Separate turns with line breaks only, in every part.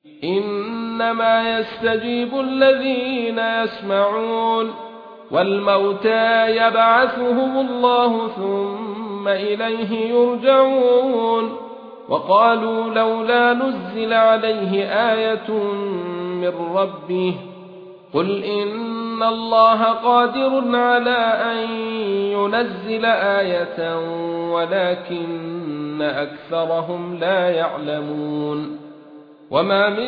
إنما يستجيب الذين يسمعون والموتى يبعثهم الله ثم إليه يرجعون وقالوا لولا نزل عليه آية من ربه قل إن الله قادر على أن ينزل آية ولكن أكثرهم لا يعلمون وما من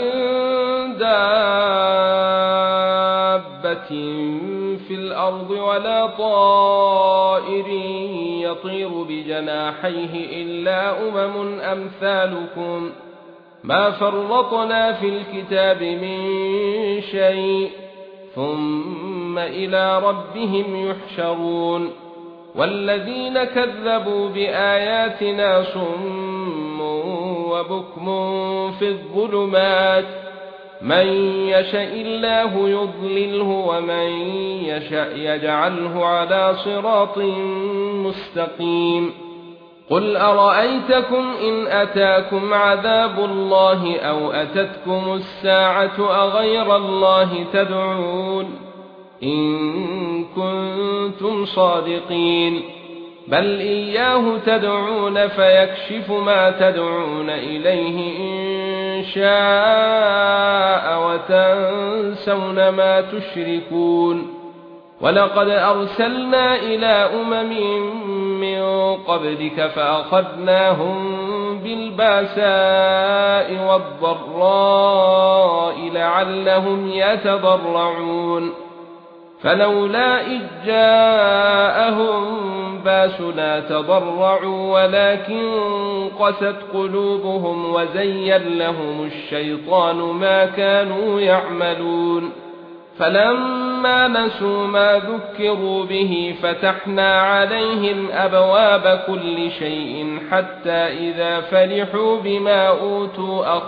دابة في الأرض ولا طائر يطير بجناحيه إلا أمثالكم ما فرطنا في الكتاب من شيء ثم إلى ربهم يحشرون والذين كذبوا بآياتنا صم وبكم في الظلمات من يشاء الله يضلله ومن يشاء يجعله على صراط مستقيم قل أرأيتكم إن أتاكم عذاب الله أو أتتكم الساعة أغير الله تدعون إن كنتم صادقين بل إياه تدعون فيكشف ما تدعون إليه إن شاء وتنسون ما تشركون ولقد أرسلنا إلى من قبلك فأخذناهم بالباساء والضراء لعلهم يتضرعون فلولا إذ جاءهم باسنا تضرعوا ولكن قست قلوبهم وزين لهم الشيطان ما كانوا يعملون فلما نسوا ما ذكروا به فتحنا عليهم أبواب كل شيء حتى إذا فرحوا بما أوتوا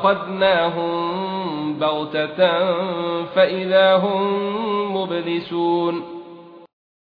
أخذناهم بغتة فإذا هم مبلسون